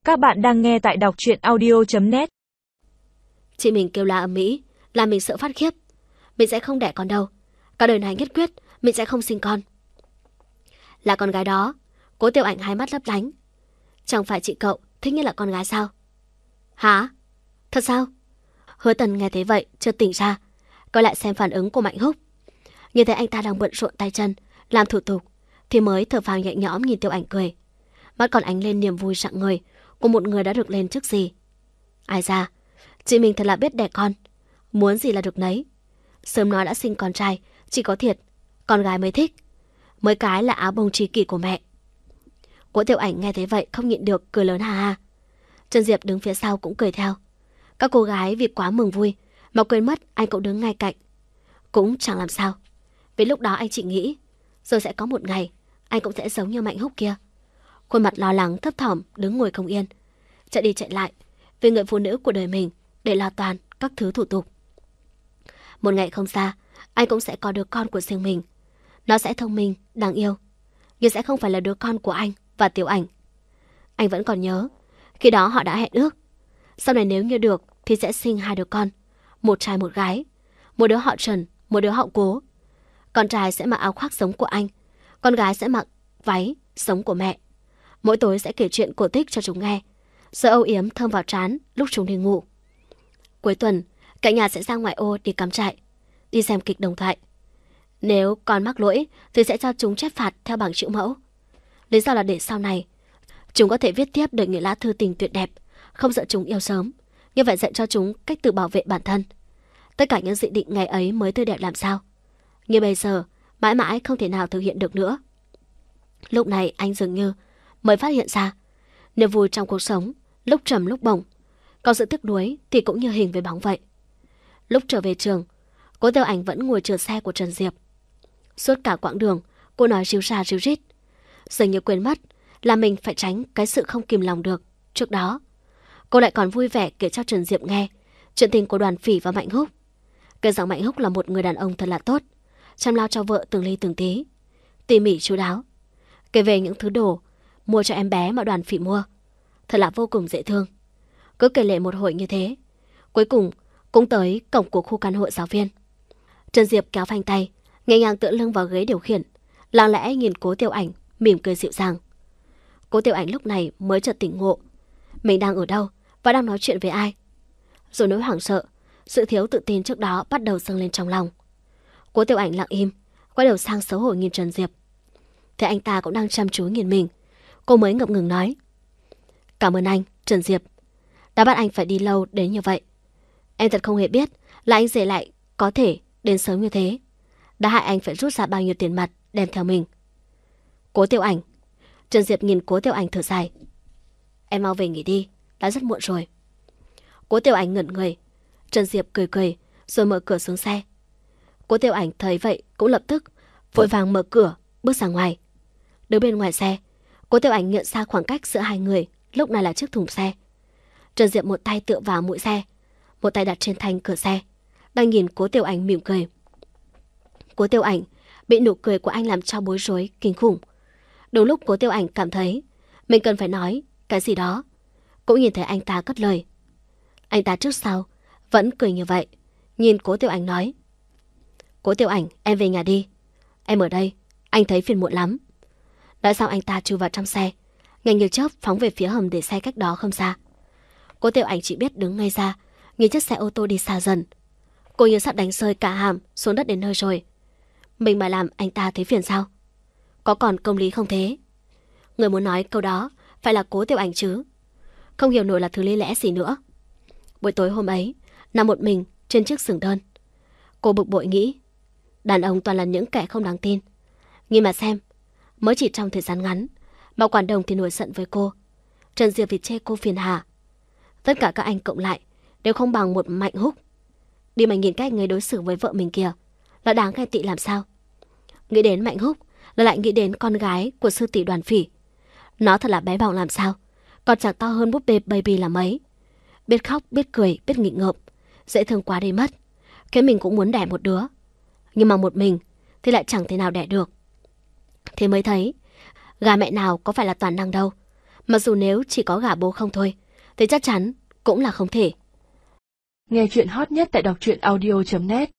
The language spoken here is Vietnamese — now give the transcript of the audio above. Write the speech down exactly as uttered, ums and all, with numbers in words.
Các bạn đang nghe tại đọc truyện audio chấm net. Chị mình kêu la ầm ĩ, làm mình sợ phát khiếp. Mình sẽ không đẻ con đâu. Cả đời này nhất quyết mình sẽ không sinh con. Là con gái đó. Cố Tiểu Ảnh hai mắt lấp lánh. Chẳng phải chị cậu thích nhất là con gái sao? Hả? Thật sao? Hứa Tần nghe thấy vậy chợt tỉnh ra, coi lại xem phản ứng của Mạnh Húc. Nhìn thấy anh ta đang bận rộn tay chân làm thủ tục thì mới thở phào nhẹ nhõm nhìn Tiểu Ảnh cười. Mắt còn ánh lên niềm vui rạng người của một người đã được lên trước gì. Ai ra, chị mình thật là biết đẻ con, muốn gì là được nấy. Sớm nói đã sinh con trai, chỉ có thiệt con gái mới thích, mới cái là áo bông tri kỷ của mẹ. Cố Tiểu Ảnh nghe thấy vậy không nhịn được cười lớn ha ha. Trần Diệp đứng phía sau cũng cười theo. Các cô gái vì quá mừng vui mà quên mất anh cũng đứng ngay cạnh. Cũng chẳng làm sao, vì lúc đó anh chỉ nghĩ rồi sẽ có một ngày anh cũng sẽ giống như Mạnh Húc kia. Khuôn mặt lo lắng thấp thỏm đứng ngồi không yên, chạy đi chạy lại vì người phụ nữ của đời mình để lo toàn các thứ thủ tục. Một ngày không xa, anh cũng sẽ có đứa con của riêng mình. Nó sẽ thông minh, đáng yêu, nhưng sẽ không phải là đứa con của anh và Tiểu Ảnh. Anh vẫn còn nhớ, khi đó họ đã hẹn ước, sau này nếu như được thì sẽ sinh hai đứa con, một trai một gái, một đứa họ Trần, một đứa họ Cố. Con trai sẽ mặc áo khoác giống của anh, con gái sẽ mặc váy giống của mẹ. Mỗi tối sẽ kể chuyện cổ tích cho chúng nghe, rồi âu yếm thơm vào trán lúc chúng đi ngủ. Cuối tuần, cả nhà sẽ ra ngoại ô đi cắm trại, đi xem kịch đồng thoại. Nếu con mắc lỗi thì sẽ cho chúng chép phạt theo bảng chữ mẫu. Lý do là để sau này chúng có thể viết tiếp được những lá thư tình tuyệt đẹp, không sợ chúng yêu sớm, như vậy dạy cho chúng cách tự bảo vệ bản thân. Tất cả những dự định ngày ấy mới tươi đẹp làm sao, như bây giờ mãi mãi không thể nào thực hiện được nữa. Lúc này anh dường như mới phát hiện ra niềm vui trong cuộc sống lúc trầm lúc bổng, còn sự tiếc nuối thì cũng như hình với bóng vậy. Lúc trở về trường, Cố Tiểu Ảnh vẫn ngồi chờ xe của Trần Diệp. Suốt cả quãng đường cô nói ríu ra ríu rít, dường như quên mất là mình phải tránh cái sự không kìm lòng được. Trước đó cô lại còn vui vẻ kể cho Trần Diệp nghe chuyện tình của Đoàn Phỉ và Mạnh Húc. Kể rằng Mạnh Húc là một người đàn ông thật là tốt, chăm lo cho vợ từng ly từng tí, tỉ mỉ chu đáo. Kể về những thứ đồ mua cho em bé mà Đoàn Phỉ mua, thật là vô cùng dễ thương. Cứ kể lể một hồi như thế, cuối cùng cũng tới cổng của khu căn hộ giáo viên. Trần Diệp kéo phanh tay, nhẹ nhàng tựa lưng vào ghế điều khiển, lặng lẽ nhìn Cố Tiểu Ảnh mỉm cười dịu dàng. Cố Tiểu Ảnh lúc này mới chợt tỉnh ngộ, mình đang ở đâu và đang nói chuyện với ai. Rồi nỗi hoảng sợ, sự thiếu tự tin trước đó bắt đầu dâng lên trong lòng. Cố Tiểu Ảnh lặng im, quay đầu sang xấu hổ nhìn Trần Diệp. Thế anh ta cũng đang chăm chú nhìn mình, cô mới ngập ngừng nói: "Cảm ơn anh, Trần Diệp, đã bắt anh phải đi lâu đến như vậy. Em thật không hề biết là anh rể lại có thể đến sớm như thế, đã hại anh phải rút ra bao nhiêu tiền mặt đem theo mình." Cố Tiểu Ảnh. Trần Diệp nhìn Cố Tiểu Ảnh thở dài: "Em mau về nghỉ đi, đã rất muộn rồi." Cố Tiểu Ảnh ngẩn người. Trần Diệp cười cười rồi mở cửa xuống xe. Cố Tiểu Ảnh thấy vậy cũng lập tức vội vàng mở cửa bước ra ngoài. Đứng bên ngoài xe, Cố Tiểu Ảnh nhận ra khoảng cách giữa hai người lúc này là chiếc thùng xe. Trần Diệp một tay tựa vào mũi xe, một tay đặt trên thanh cửa xe, đang nhìn Cố Tiểu Ảnh mỉm cười. Cố Tiểu Ảnh bị nụ cười của anh làm cho bối rối kinh khủng. Đúng lúc Cố Tiểu Ảnh cảm thấy mình cần phải nói cái gì đó, cũng nhìn thấy anh ta cất lời. Anh ta trước sau vẫn cười như vậy, nhìn Cố Tiểu Ảnh nói: "Cố Tiểu Ảnh, em về nhà đi. Em ở đây, anh thấy phiền muộn lắm." Nói xong anh ta chui vào trong xe, nhanh như chớp phóng về phía hầm để xe cách đó không xa. Cố Tiểu Ảnh chỉ biết đứng ngay ra, nhìn chiếc xe ô tô đi xa dần. Cô như sắp đánh rơi cả hàm xuống đất đến nơi rồi. Mình mà làm anh ta thấy phiền sao? Có còn công lý không thế? Người muốn nói câu đó phải là Cố Tiểu Ảnh chứ, không hiểu nổi là thứ lý lẽ gì nữa. Buổi tối hôm ấy, nằm một mình trên chiếc giường đơn, cô bực bội nghĩ, đàn ông toàn là những kẻ không đáng tin. Nhìn mà xem, mới chỉ trong thời gian ngắn mà Quản Đồng thì nổi giận với cô, Trần Diệp thì chê cô phiền hà. Tất cả các anh cộng lại đều không bằng một Mạnh Húc. Đi mà nhìn cách người đối xử với vợ mình kìa, là đáng ghen tị làm sao. Nghĩ đến Mạnh Húc là lại nghĩ đến con gái của sư tỷ Đoàn Phỉ. Nó thật là bé bỏng làm sao, còn chẳng to hơn búp bê baby là mấy. Biết khóc, biết cười, biết nghịch ngợm, dễ thương quá đi mất. Cái mình cũng muốn đẻ một đứa, nhưng mà một mình thì lại chẳng thể nào đẻ được. Thế mới thấy gà mẹ nào có phải là toàn năng đâu, Mặc dù nếu chỉ có gả bố không thôi, thì chắc chắn cũng là không thể. Nghe chuyện hot nhất tại đọc truyện audio chấm net.